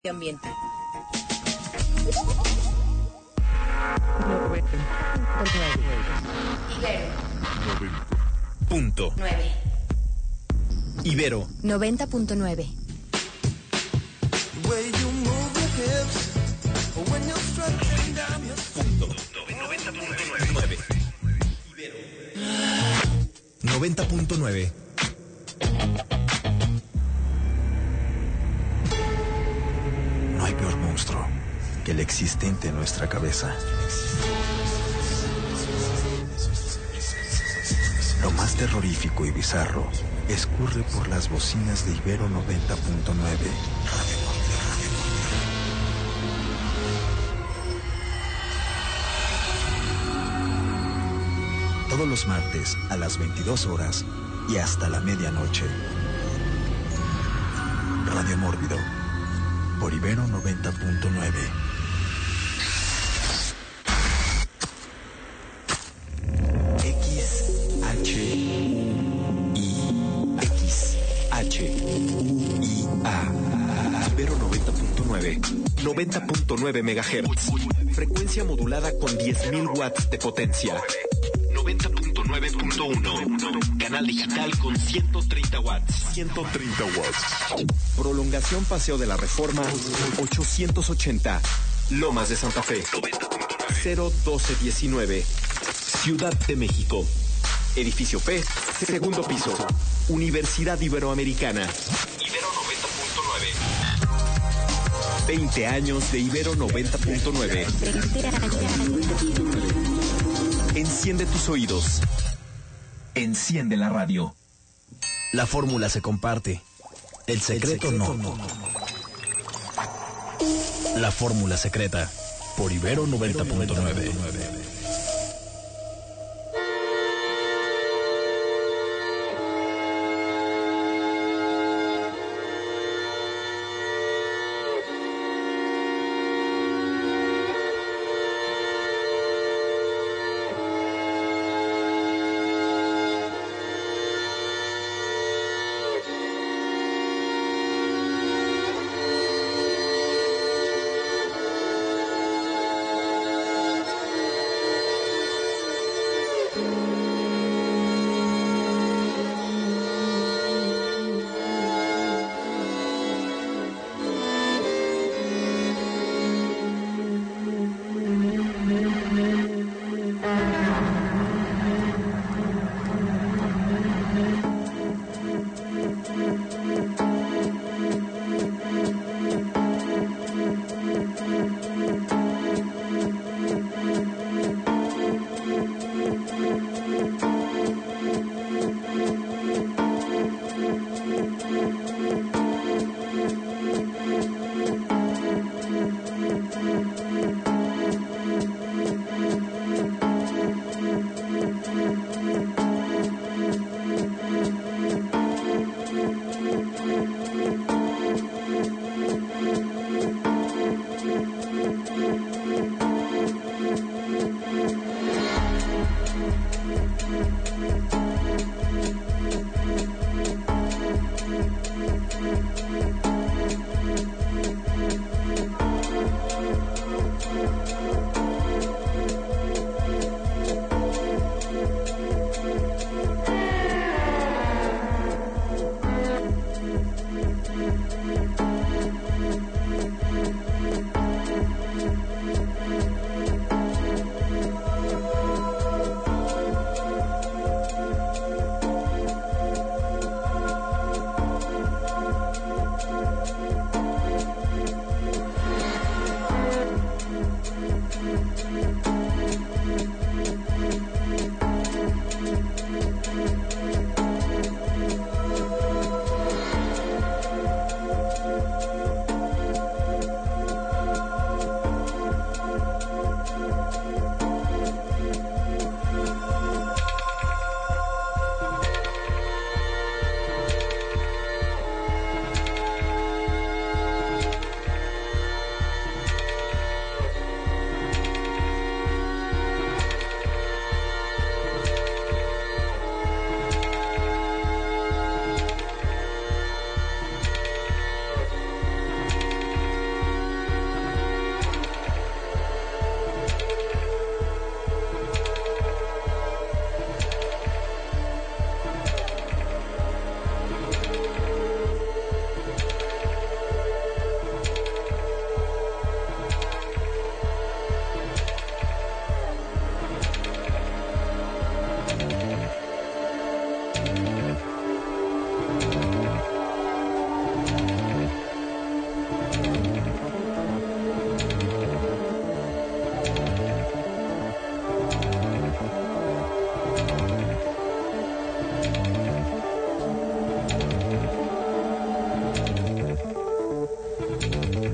ambiente. Ibero 90.9. Ibero 90.9. No hay peor monstruo que el existente en nuestra cabeza. Lo más terrorífico y bizarro escurre por las bocinas de Ibero 90.9. Todos los martes a las 22 horas y hasta la medianoche. Radio Mórbido por Ibero 90.9. Ibero 90.9 MHz. Frecuencia modulada con 10.000 watts de potencia. 90.9.1. Canal digital con 130 watts. 130 watts. Prolongación Paseo de la Reforma 880. Lomas de Santa Fe. 01219. Ciudad de México. Edificio P, segundo piso. Universidad Iberoamericana. Ibero 90.9. 20 años de Ibero 90.9. Enciende tus oídos. Enciende la radio. La fórmula se comparte. El secreto no. La fórmula secreta por Ibero 90.9.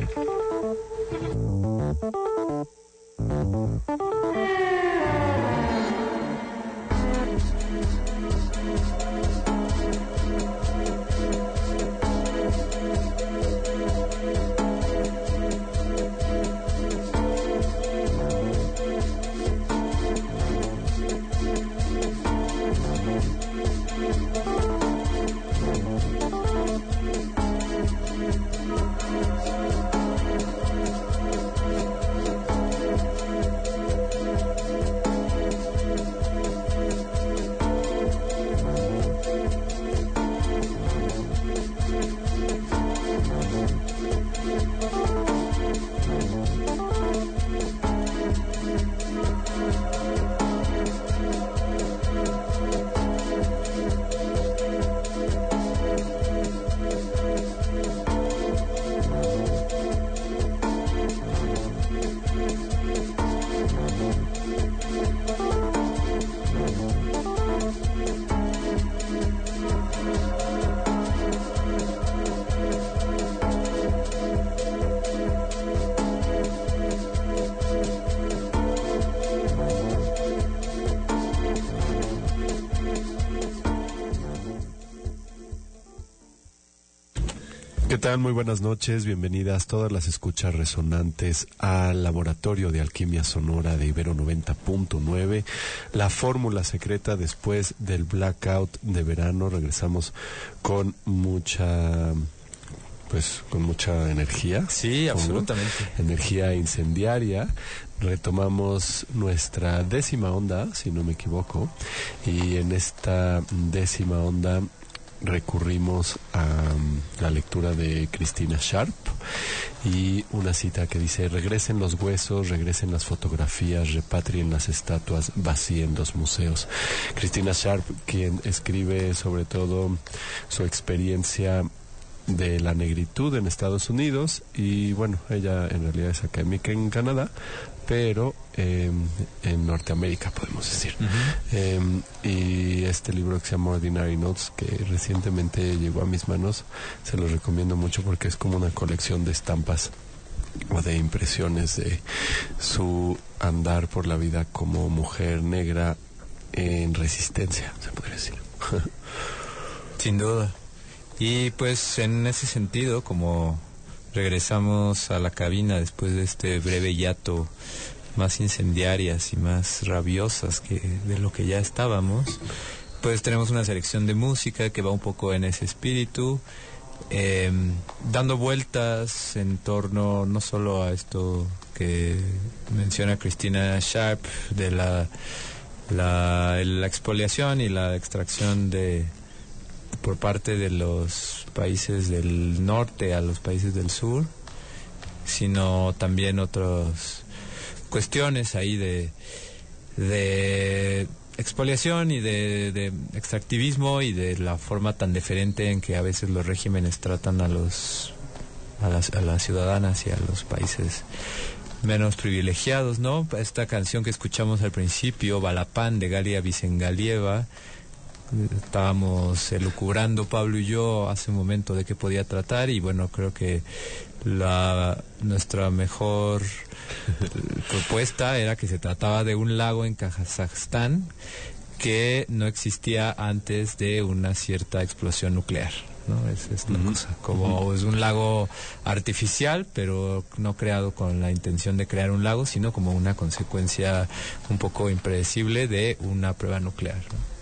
¿Qué tal? Muy buenas noches, bienvenidas todas las escuchas resonantes al Laboratorio de Alquimia Sonora de Ibero 90.9, la fórmula secreta después del blackout de verano. Regresamos con mucha energía. Sí, absolutamente. Energía incendiaria. Retomamos nuestra 10ª onda, si no me equivoco, y en esta 10ª onda recurrimos a la lectura de Christina Sharp y una cita que dice: regresen los huesos, regresen las fotografías, repatrien las estatuas, vacíen los museos. Christina Sharp, quien escribe sobre todo su experiencia de la negritud en Estados Unidos, y bueno, ella en realidad es académica en Canadá, pero en Norteamérica, podemos decir. Uh-huh. Y este libro que se llama Ordinary Notes, que recientemente llegó a mis manos, se lo recomiendo mucho porque es como una colección de estampas o de impresiones de su andar por la vida como mujer negra en resistencia, se podría decir. Sin duda. Y pues en ese sentido, como regresamos a la cabina después de este breve hiato, más incendiarias y más rabiosas que de lo que ya estábamos, pues tenemos una selección de música que va un poco en ese espíritu, dando vueltas en torno no solo a esto que menciona Christina Sharp de la expoliación y la extracción por parte de los países del norte a los países del sur, sino también otras cuestiones ahí de expoliación y de extractivismo y de la forma tan diferente en que a veces los regímenes tratan a las ciudadanas y a los países menos privilegiados, ¿no? Esta canción que escuchamos al principio, Balapán, de Galia Vicengalieva, estábamos elucubrando Pablo y yo hace un momento de qué podía tratar, y bueno, creo que nuestra mejor propuesta era que se trataba de un lago en Kazajstán que no existía antes de una cierta explosión nuclear, ¿no? Es la cosa, como es un lago artificial, pero no creado con la intención de crear un lago, sino como una consecuencia un poco impredecible de una prueba nuclear, ¿no?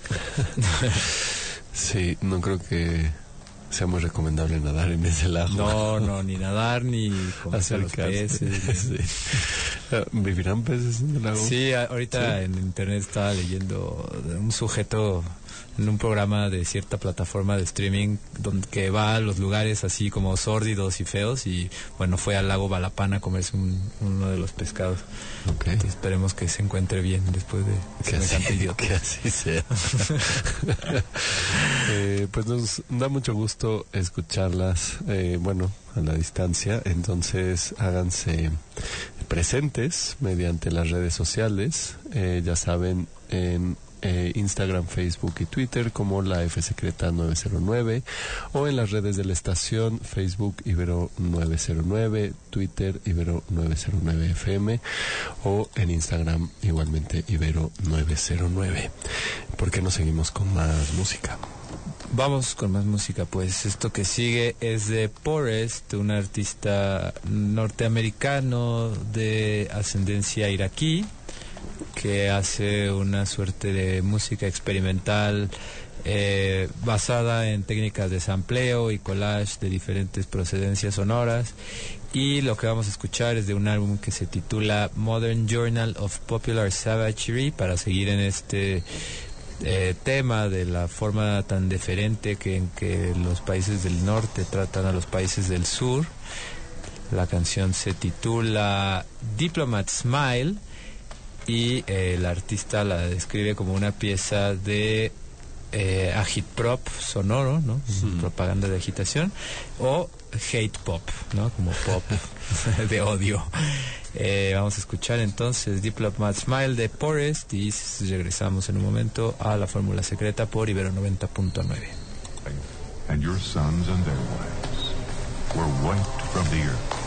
Sí, no creo que sea muy recomendable nadar en ese lago. No, ni nadar ni comerse los peces. Sí. ¿Vivirán peces en el lago? Sí, ahorita en internet estaba leyendo de un sujeto en un programa de cierta plataforma de streaming que va a los lugares así como sórdidos y feos, y bueno, fue al lago Balapán a comerse uno de los pescados. Okay. Entonces, esperemos que se encuentre bien después de que así sea. Pues nos da mucho gusto escucharlas, a la distancia. Entonces háganse presentes mediante las redes sociales, ya saben, en Instagram, Facebook y Twitter como la F Secreta 909, o en las redes de la estación, Facebook Ibero 909, Twitter Ibero 909 FM, o en Instagram igualmente Ibero 909. ¿Por qué no seguimos con más música? Vamos con más música, pues. Esto que sigue es de Poorest, un artista norteamericano de ascendencia iraquí que hace una suerte de música experimental basada en técnicas de sampleo y collage de diferentes procedencias sonoras. Y lo que vamos a escuchar es de un álbum que se titula Modern Journal of Popular Savagery, para seguir en este tema de la forma tan deferente en que los países del norte tratan a los países del sur. La canción se titula Diplomat Smile y el artista la describe como una pieza de agitprop sonoro, ¿no? Propaganda de agitación, o hate pop, ¿no? Como pop de odio. Vamos a escuchar entonces Diplomat Smile de Poorest y regresamos en un momento a La Fórmula Secreta por Ibero 90.9. And your sons and their wives were wiped from the earth.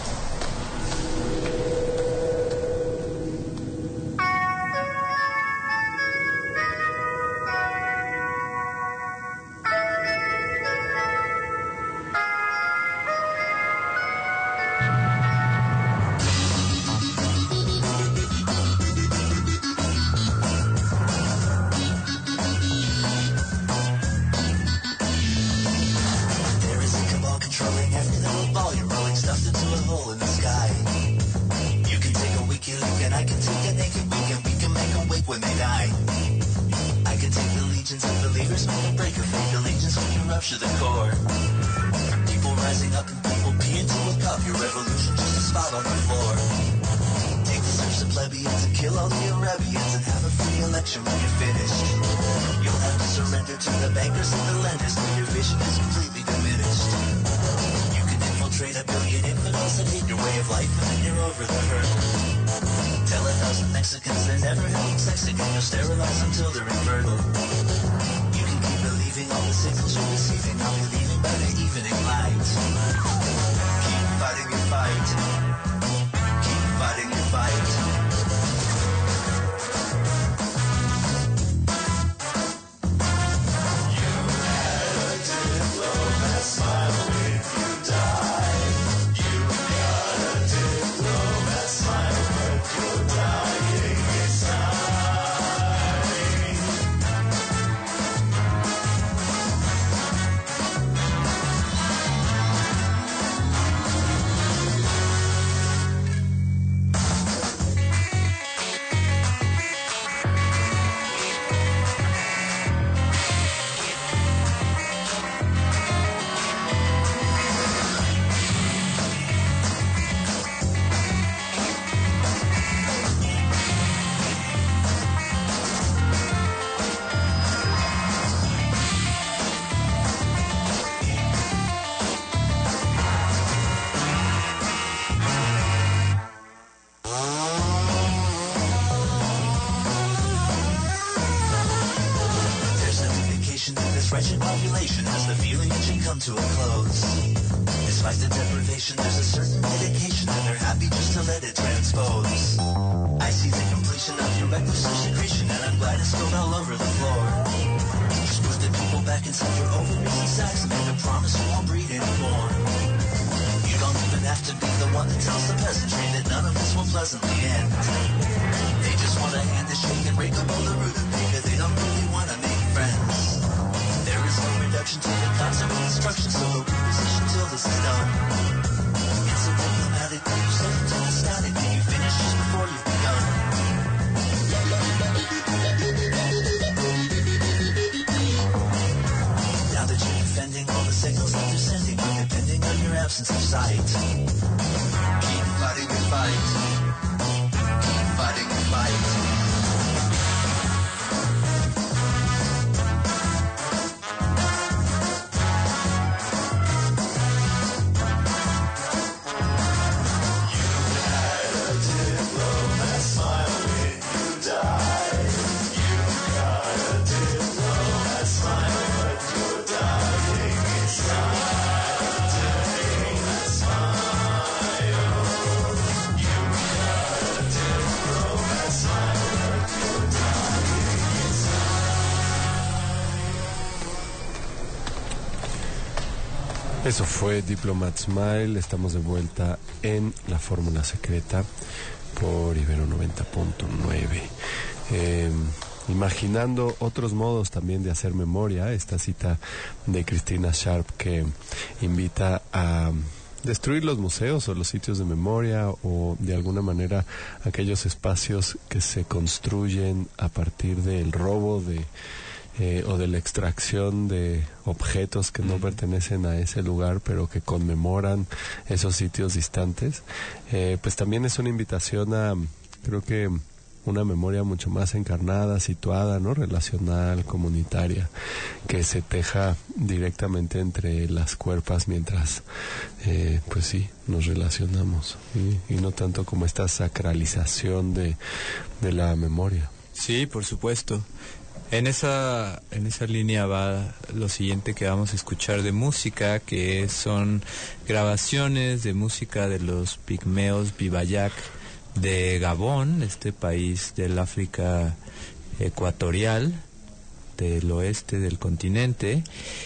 Eso fue Diplomat Smile. Estamos de vuelta en La Fórmula Secreta por Ibero 90.9. Imaginando otros modos también de hacer memoria, esta cita de Christina Sharp que invita a destruir los museos o los sitios de memoria o de alguna manera aquellos espacios que se construyen a partir del robo o de la extracción de objetos que no pertenecen a ese lugar pero que conmemoran esos sitios distantes. Pues también es una invitación a, creo que, una memoria mucho más encarnada, situada, ¿no? Relacional, comunitaria, que se teja directamente entre las cuerpas mientras, pues sí, nos relacionamos, y no tanto como esta sacralización de la memoria. Sí, por supuesto. En esa línea va lo siguiente que vamos a escuchar de música, que son grabaciones de música de los pigmeos Bivayak de Gabón, este país del África ecuatorial, del oeste del continente.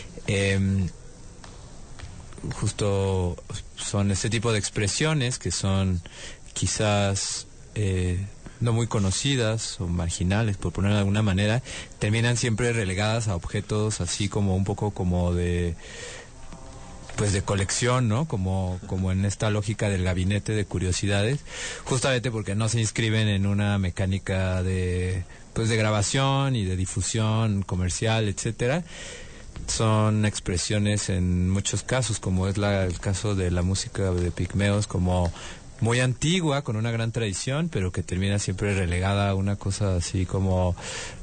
Justo son este tipo de expresiones que son quizás no muy conocidas o marginales, por ponerlo de alguna manera, terminan siempre relegadas a objetos así como un poco como de, pues, de colección, ¿no? Como en esta lógica del gabinete de curiosidades, justamente porque no se inscriben en una mecánica de, pues, de grabación y de difusión comercial, etcétera. Son expresiones en muchos casos, como es el caso de la música de pigmeos, como muy antigua, con una gran tradición, pero que termina siempre relegada a una cosa así como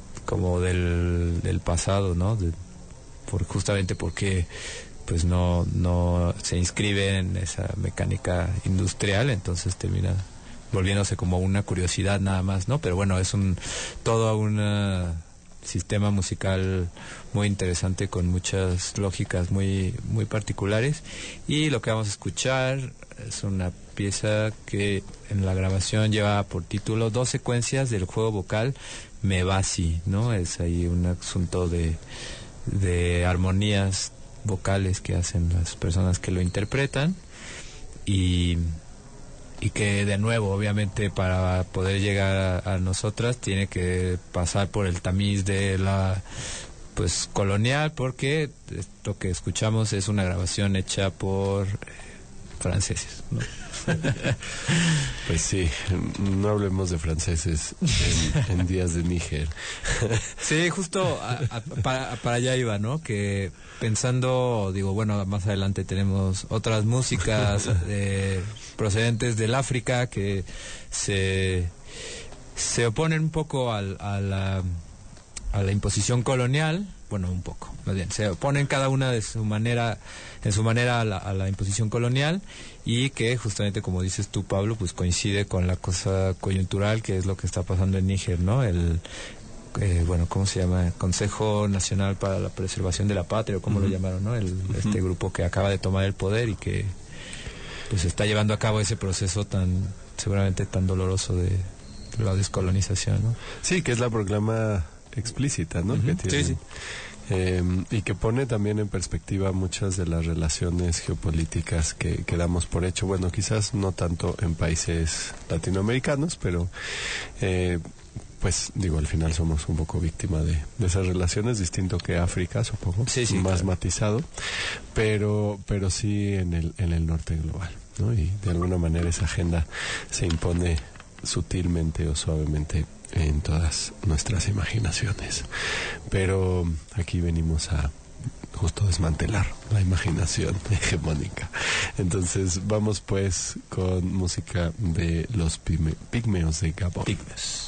del pasado, ¿no? Justamente porque pues no se inscribe en esa mecánica industrial, entonces termina volviéndose como una curiosidad nada más, ¿no? Pero bueno, es todo un sistema musical muy interesante con muchas lógicas muy muy particulares, y lo que vamos a escuchar es una pieza que en la grabación lleva por título 2 secuencias del juego vocal Mevasi, ¿no? Es ahí un asunto de armonías vocales que hacen las personas que lo interpretan, y que de nuevo, obviamente, para poder llegar a nosotras tiene que pasar por el tamiz de la, pues, colonial, porque lo que escuchamos es una grabación hecha por franceses, ¿no? Pues sí, no hablemos de franceses en días de Níger. Sí, justo para allá iba, ¿no? Que pensando, digo, bueno, más adelante tenemos otras músicas procedentes del África que se oponen un poco a la imposición colonial. Bueno, un poco, más bien, se oponen cada una en su manera a la imposición colonial, y que justamente, como dices tú, Pablo, pues coincide con la cosa coyuntural que es lo que está pasando en Níger, ¿no? Bueno, ¿cómo se llama? Consejo Nacional para la Preservación de la Patria, o cómo lo llamaron, ¿no? Este grupo que acaba de tomar el poder y que pues está llevando a cabo ese proceso seguramente tan doloroso de la descolonización, ¿no? Sí, que es la proclama explícita, ¿no? Que tiene, sí. Y que pone también en perspectiva muchas de las relaciones geopolíticas que damos por hecho. Bueno, quizás no tanto en países latinoamericanos, pero pues digo, al final somos un poco víctima de esas relaciones, distinto que África, supongo, sí, más claro, matizado, pero sí en el norte global, ¿no? Y de alguna manera esa agenda se impone sutilmente o suavemente en todas nuestras imaginaciones, pero aquí venimos a justo desmantelar la imaginación hegemónica. Entonces vamos pues con música de los pigmeos de Gabón. Pigmeos.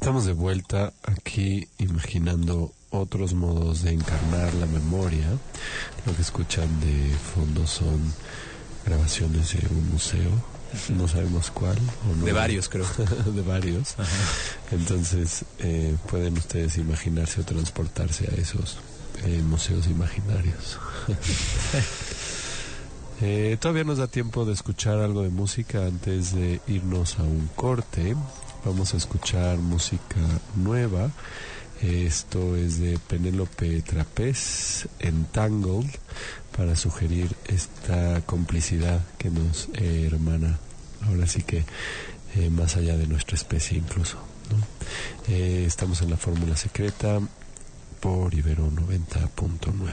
Estamos de vuelta aquí imaginando otros modos de encarnar la memoria. Lo que escuchan de fondo son grabaciones de un museo, no sabemos cuál. ¿O no? De varios, creo. De varios. Ajá. Entonces pueden ustedes imaginarse o transportarse a esos museos imaginarios. Todavía nos da tiempo de escuchar algo de música antes de irnos a un corte. Vamos a escuchar música nueva. Esto es de Penélope Trapez, Entangled, para sugerir esta complicidad que nos hermana, ahora sí que más allá de nuestra especie incluso, ¿no? Estamos en la Fórmula Secreta por Ibero 90.9.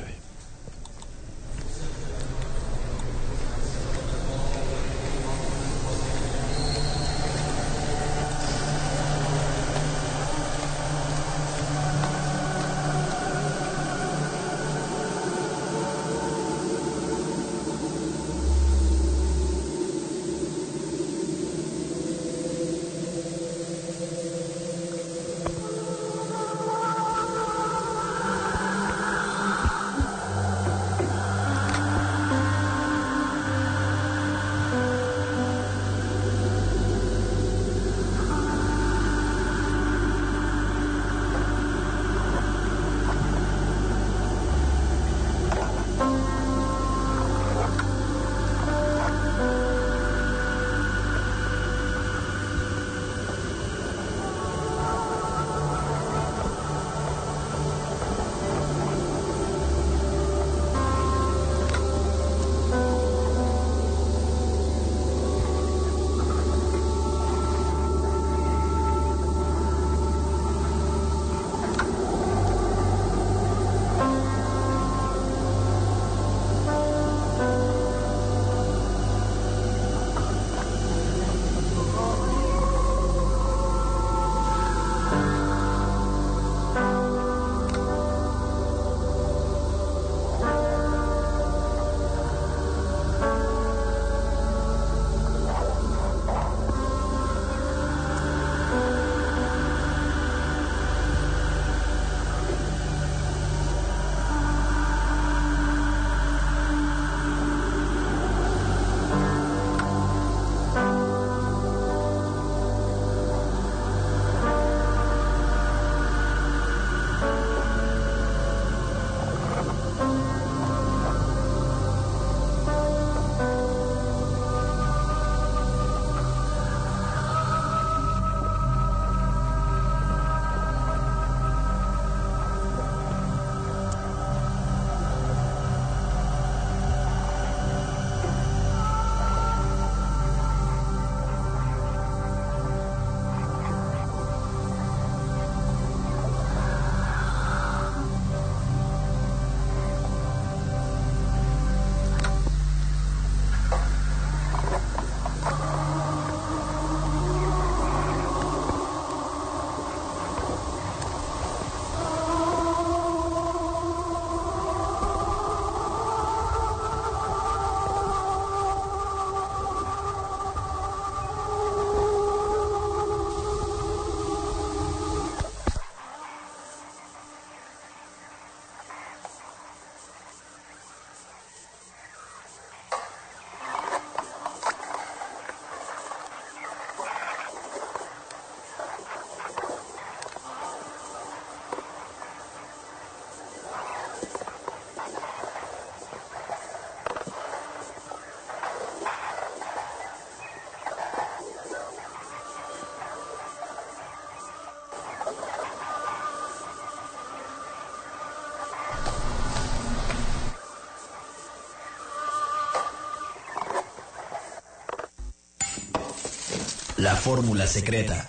La Fórmula Secreta.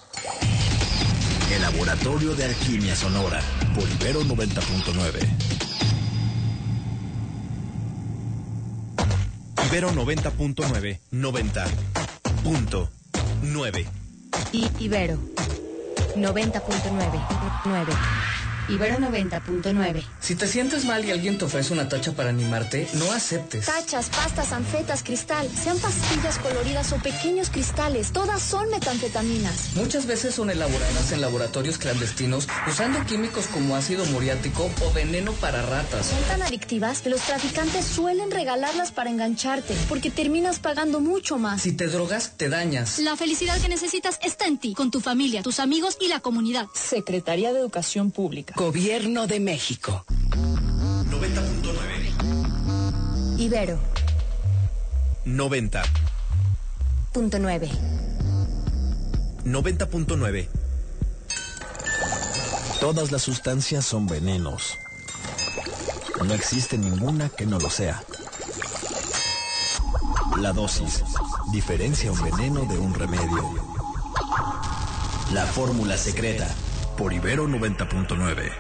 El Laboratorio de Alquimia Sonora por Ibero 90.9. Ibero 90.9. 90.9. Ibero 90.9. Ibero 90.9. Si te sientes mal y alguien te ofrece una tacha para animarte, no aceptes. Tachas, pastas, anfetas, cristal, sean pastillas coloridas o pequeños cristales, todas son metanfetaminas. Muchas veces son elaboradas en laboratorios clandestinos usando químicos como ácido muriático o veneno para ratas. Son tan adictivas que los traficantes suelen regalarlas para engancharte, porque terminas pagando mucho más. Si te drogas, te dañas. La felicidad que necesitas está en ti, con tu familia, tus amigos y la comunidad. Secretaría de Educación Pública. Gobierno de México. 90.9. Ibero 90.9. 90.9. Todas las sustancias son venenos. No existe ninguna que no lo sea. La dosis diferencia un veneno de un remedio. La fórmula secreta por Ibero 90.9.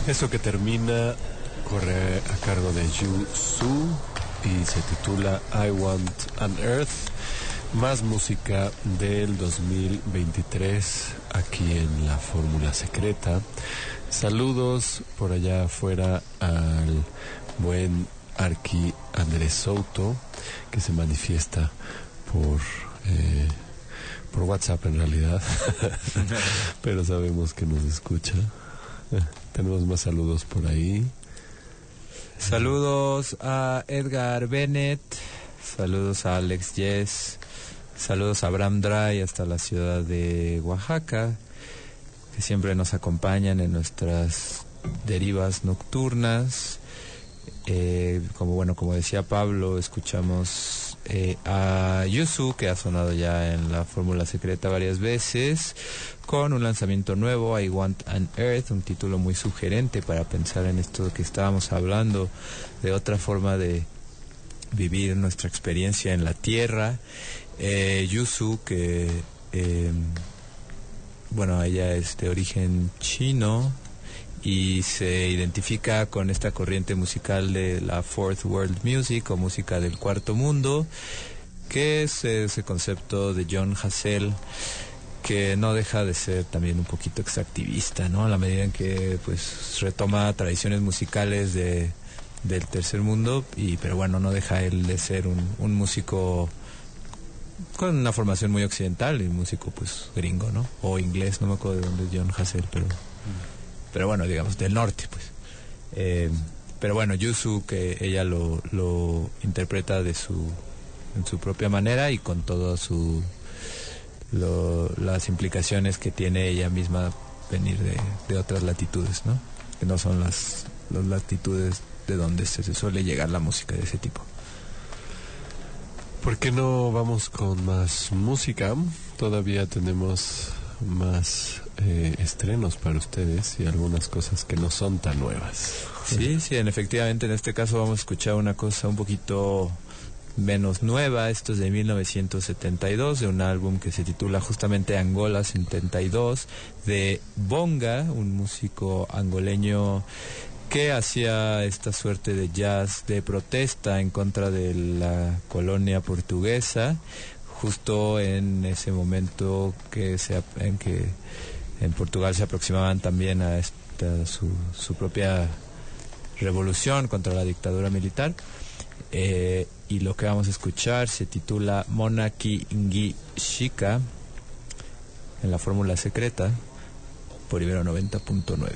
Eso que termina corre a cargo de Yu Su y se titula I Want an Earth. Más música del 2023 aquí en la Fórmula Secreta. Saludos por allá afuera al buen Arqui Andrés Souto, que se manifiesta por WhatsApp en realidad, pero sabemos que nos escucha. Tenemos más saludos por ahí. Saludos a Edgar Bennett, saludos a Alex Yes, saludos a Abraham Dry hasta la ciudad de Oaxaca, que siempre nos acompañan en nuestras derivas nocturnas. Como decía Pablo, escuchamos a Yusu, que ha sonado ya en la Fórmula Secreta varias veces, con un lanzamiento nuevo, I Want an Earth, un título muy sugerente para pensar en esto que estábamos hablando, de otra forma de vivir nuestra experiencia en la Tierra. Yusu, que ella es de origen chino y se identifica con esta corriente musical de la Fourth World Music, o música del cuarto mundo, que es ese concepto de John Hassell, que no deja de ser también un poquito extractivista, ¿no? A la medida en que pues retoma tradiciones musicales del tercer mundo, pero bueno, no deja él de ser un músico con una formación muy occidental, y un músico pues gringo, ¿no? O inglés, no me acuerdo de dónde es John Hassell, pero bueno, digamos, del norte, pues. Pero bueno, Yusu, que ella lo interpreta en su propia manera y con todas las implicaciones que tiene ella misma venir de otras latitudes, ¿no? Que no son las latitudes de donde se suele llegar la música de ese tipo. ¿Por qué no vamos con más música? Todavía tenemos más estrenos para ustedes y algunas cosas que no son tan nuevas. Sí, efectivamente, en este caso vamos a escuchar una cosa un poquito menos nueva. Esto es de 1972, de un álbum que se titula justamente Angola 72, de Bonga, un músico angoleño que hacía esta suerte de jazz de protesta en contra de la colonia portuguesa, justo en ese momento en que en Portugal se aproximaban también a su propia revolución contra la dictadura militar. Y lo que vamos a escuchar se titula Monaki Ngi Shika, en la Fórmula Secreta por Ibero 90.9.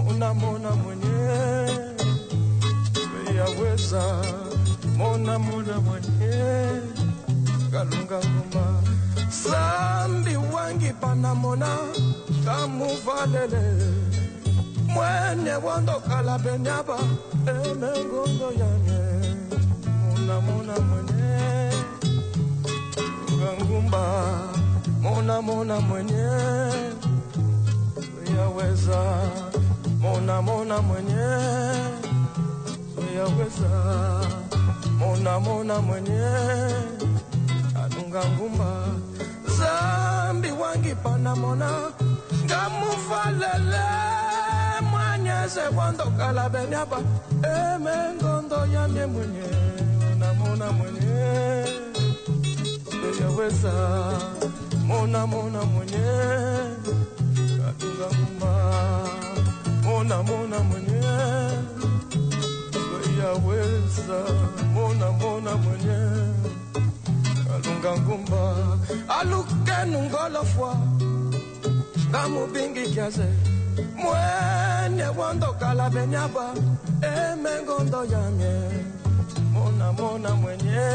mona mona mwenye yaweza mona mona mwenye kalunga ngumba sambi wangi pana mona kamuvalele mwenye wando kalabenyaba emengondo yane mona mona mwenye ngumba mona mona mwenye yaweza mona mona mwenye yaweza mona mona mwenye anunga ngumba zambi wangi pana mona ngamufalele mwanyeze wando kalabenyaba emengondo yane mwenye mona mona mwenye yaweza mona mona mwenye anunga ngumba mona mona mwenye yaweza mona mona mwenye alunga ngumba alukenu ngolofwa kamubingi kiaze mwenye wando kalabenyaba emengondo yamye mona mona mwenye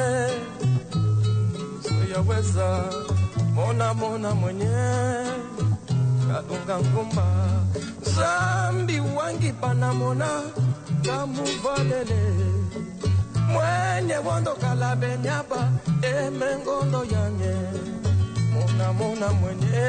yaweza mona mona mwenye alunga ngumba zambi wangi pana mona kamuvalele mwenye wando kalabenyaba emengondo yanye mona mona mwenye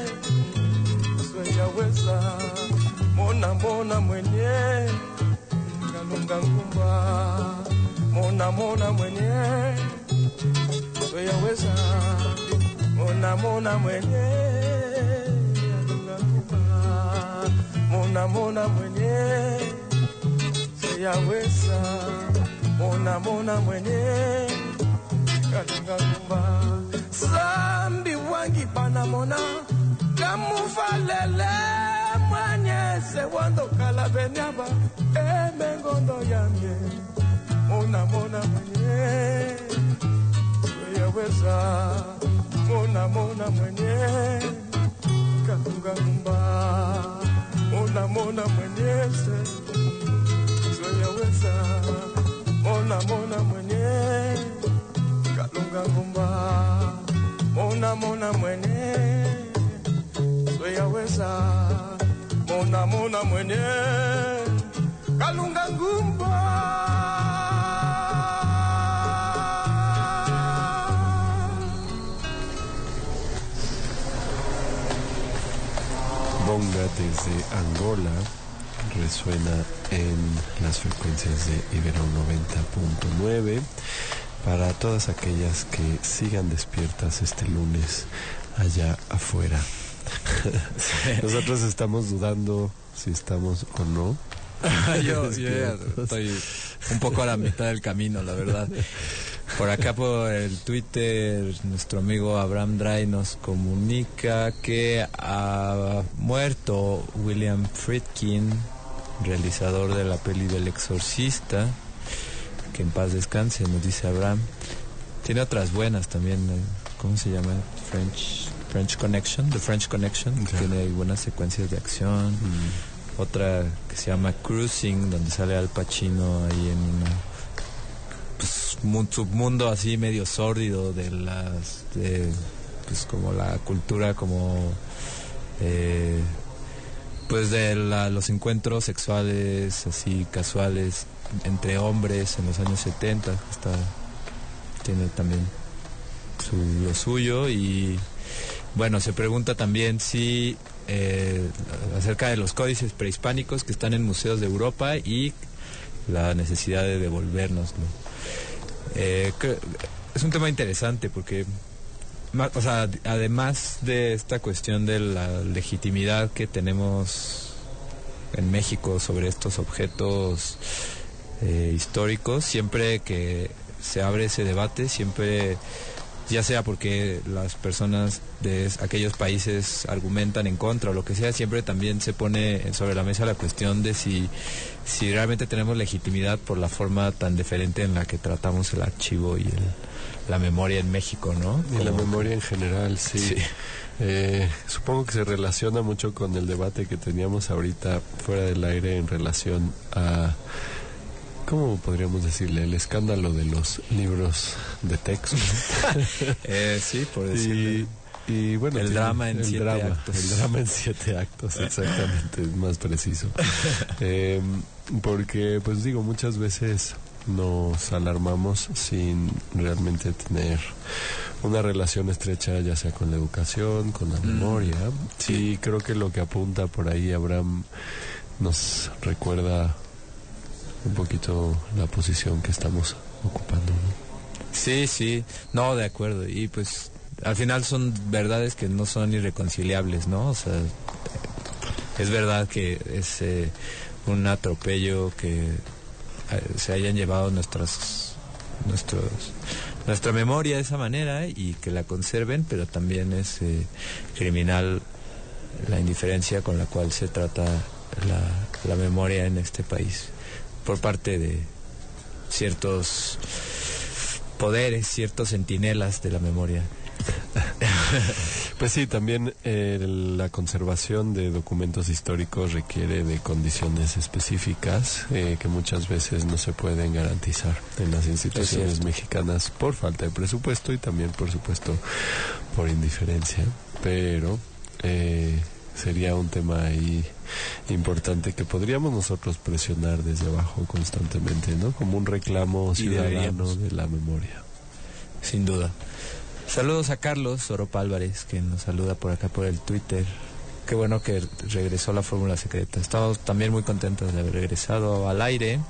sweyaweza mona mona mwenye kalunga ngumba mona mona mwenye sweyaweza mona mona mwenye kalunga ngumba mona mona mwenye yaweza mona mona mwenye kalunga ngumba zambi wangi pana mona kamuvalele mwenye se wando kalabenyaba emengondo yamye mona mona mwenye yaweza mona mona mwenye kalunga ngumba mona mona mwenye se yaweza mona mona mwenye kalunga ngumba mona mona mwenye yaweza mona mona mwenye kalunga ngumba Bonga desde Angola resuena en las frecuencias de Ibero 90.9 para todas aquellas que sigan despiertas este lunes allá afuera. Sí. Nosotros estamos dudando si estamos o no. Yo ya estoy un poco a la mitad del camino, la verdad. Por acá por el Twitter, nuestro amigo Abraham Dry nos comunica que ha muerto William Friedkin, realizador de la peli del Exorcista, que en paz descanse, nos dice Abraham. Tiene otras buenas también, ¿cómo se llama? French Connection, The French Connection, que tiene buenas secuencias de acción. Otra que se llama Cruising, donde sale Al Pacino ahí en un submundo así medio sórdido de pues como la cultura como pues de los encuentros sexuales así casuales entre hombres en los años 70. Tiene también lo suyo. Y bueno, se pregunta también si acerca de los códices prehispánicos que están en museos de Europa y la necesidad de devolvernoslo. Es un tema interesante porque, o sea, además de esta cuestión de la legitimidad que tenemos en México sobre estos objetos históricos, siempre que se abre ese debate, siempre ya sea porque las personas de aquellos países argumentan en contra o lo que sea, siempre también se pone sobre la mesa la cuestión de si realmente tenemos legitimidad por la forma tan diferente en la que tratamos el archivo y la memoria en México, ¿no? Y la memoria en general, sí. Supongo que se relaciona mucho con el debate que teníamos ahorita fuera del aire en relación a, ¿cómo podríamos decirle? El escándalo de los libros de texto. Sí, por decirlo. Y bueno, el drama en 7 actos. El drama en 7 actos, exactamente, es más preciso. Porque, pues digo, muchas veces nos alarmamos sin realmente tener una relación estrecha, ya sea con la educación, con la memoria. Sí, creo que lo que apunta por ahí Abraham nos recuerda un poquito la posición que estamos ocupando, ¿no? Sí, no, de acuerdo. Y pues al final son verdades que no son irreconciliables, ¿no? O sea, es verdad que es un atropello que se hayan llevado nuestra memoria de esa manera y que la conserven, pero también es criminal la indiferencia con la cual se trata la memoria en este país por parte de ciertos poderes, ciertos centinelas de la memoria. Pues sí, también la conservación de documentos históricos requiere de condiciones específicas que muchas veces no se pueden garantizar en las instituciones mexicanas por falta de presupuesto y también, por supuesto, por indiferencia. Pero sería un tema ahí importante que podríamos nosotros presionar desde abajo constantemente, ¿no? Como un reclamo ciudadano de la memoria. Sin duda. Saludos a Carlos Oropa Álvarez, que nos saluda por acá por el Twitter. Qué bueno que regresó la Fórmula Secreta. Estamos también muy contentos de haber regresado al aire.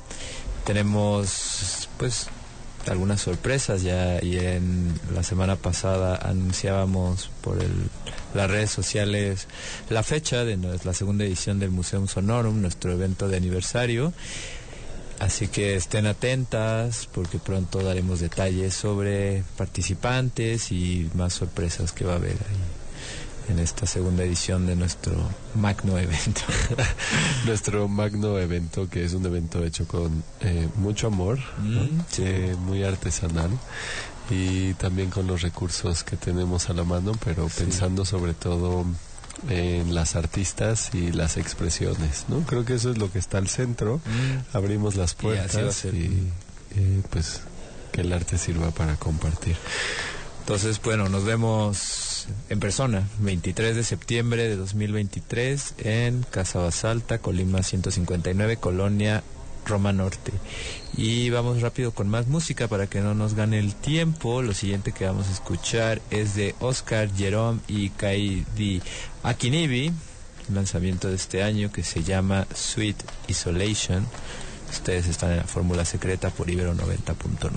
Tenemos, pues, algunas sorpresas ya, y en la semana pasada anunciábamos por las redes sociales la fecha de la segunda edición del Museum Sonorum, nuestro evento de aniversario. Así que estén atentas porque pronto daremos detalles sobre participantes y más sorpresas que va a haber ahí en esta segunda edición de nuestro magno evento. Nuestro magno evento, que es un evento hecho con mucho amor, ¿no? Sí. Muy artesanal, y también con los recursos que tenemos a la mano, pero pensando sobre todo en las artistas y las expresiones, ¿no? Creo que eso es lo que está al centro. Abrimos las puertas y pues que el arte sirva para compartir. Entonces, bueno, nos vemos en persona 23 de septiembre de 2023 en Casa Basalta, Colima 159, Colonia Roma Norte. Y vamos rápido con más música para que no nos gane el tiempo. Lo siguiente que vamos a escuchar es de Oscar Jerome y Kaidi Akinibi, un lanzamiento de este año que se llama Sweet Isolation. Ustedes están en la Fórmula Secreta por Ibero 90.9.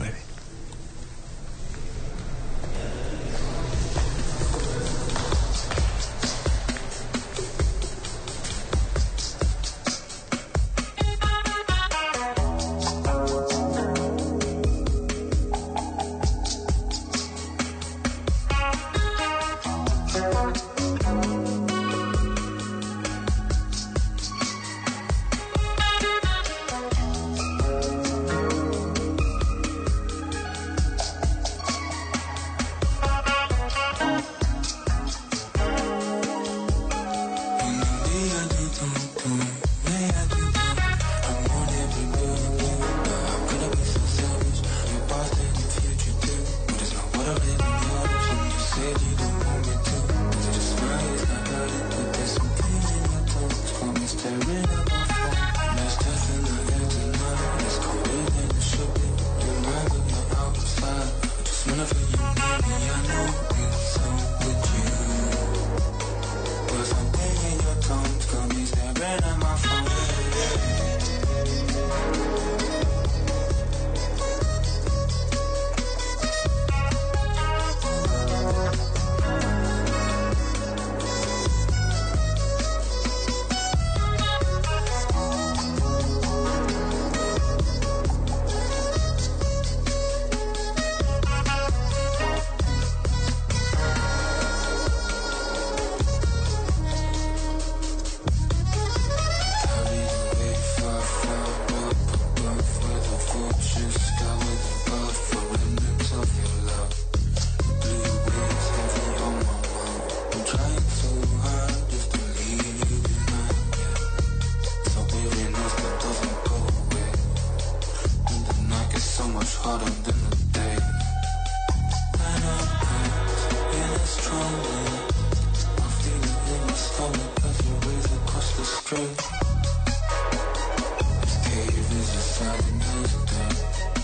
much harder than the day. And I'm in a strong way. I feel it in my stomach as we raise across the strait. This cave is a silent hesitate.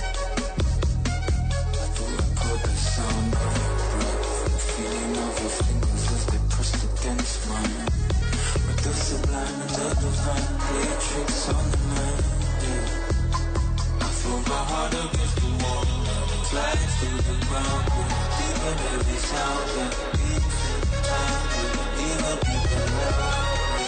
I thought I caught the sound of your breath, the feeling of your fingers as they pressed against mine. With the sublime and the divine, play tricks on the mind. I feel my heart against the wall, sliding through the ground. Deep in every sound, deep in time, even deep in love.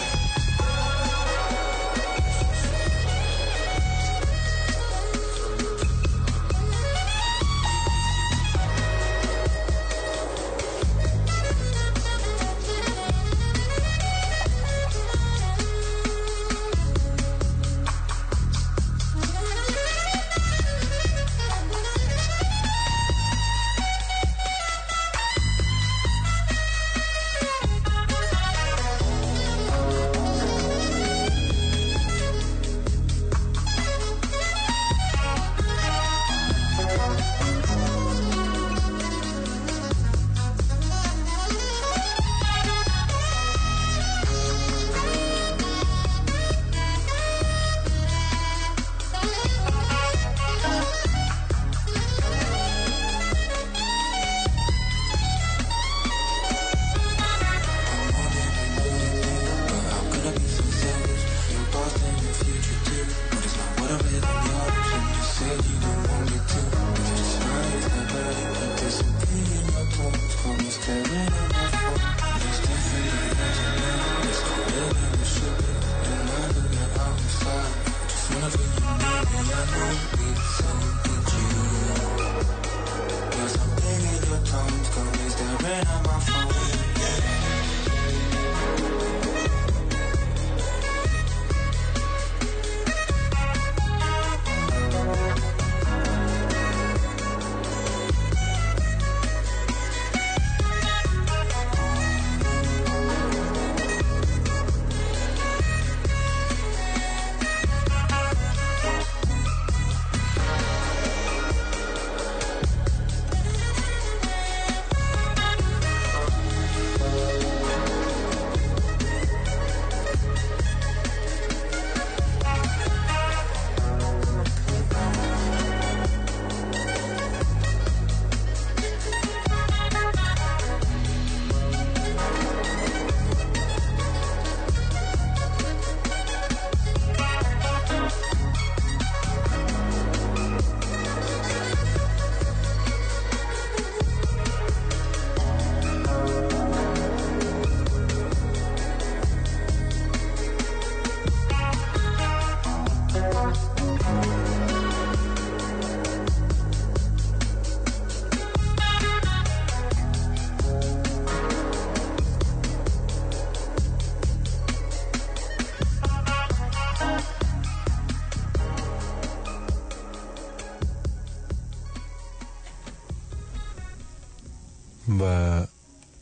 Va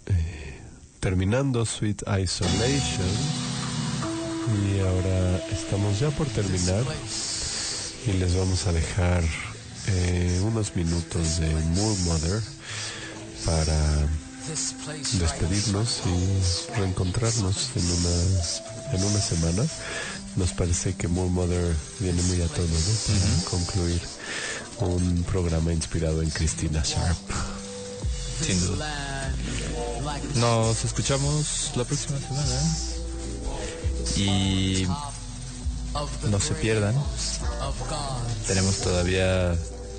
terminando Sweet Isolation y ahora estamos ya por terminar y les vamos a dejar unos minutos de Moor Mother para despedirnos y reencontrarnos en una semana. Nos parece que Moor Mother viene muy a tono, ¿no? Para concluir un programa inspirado en Christina Sharp. Sin duda. Nos escuchamos la próxima semana y no se pierdan. Tenemos todavía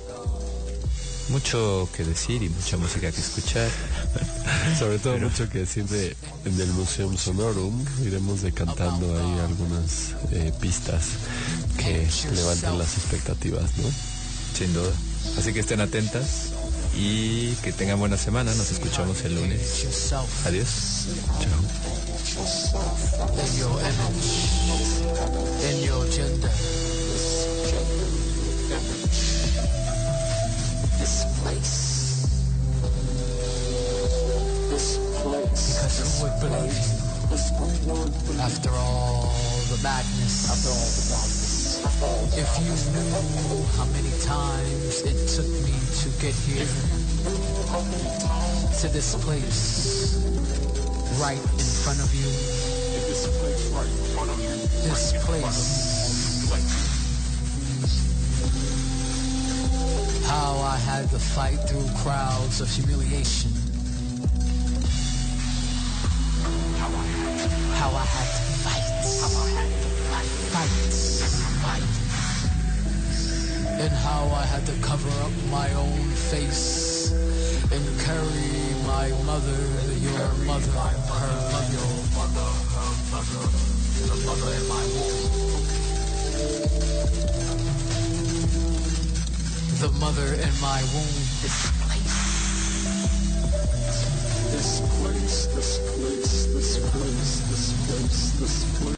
mucho que decir y mucha música que escuchar. Sobre todo mucho que decir del Museum Sonorum. Iremos decantando ahí algunas pistas que levanten las expectativas, ¿no? Sin duda. Así que estén atentas y que tengan buena semana. Nos escuchamos el lunes. Adiós. Chao. Because who would believe you after all the madness? If you knew how many times it took me to get here, to this place, right in front of you. This place. How I had to fight through crowds of humiliation. How I had to fight. And how I had to cover up my own face and carry my mother, your mother, her mother, the mother in my womb. The mother in my womb. This place.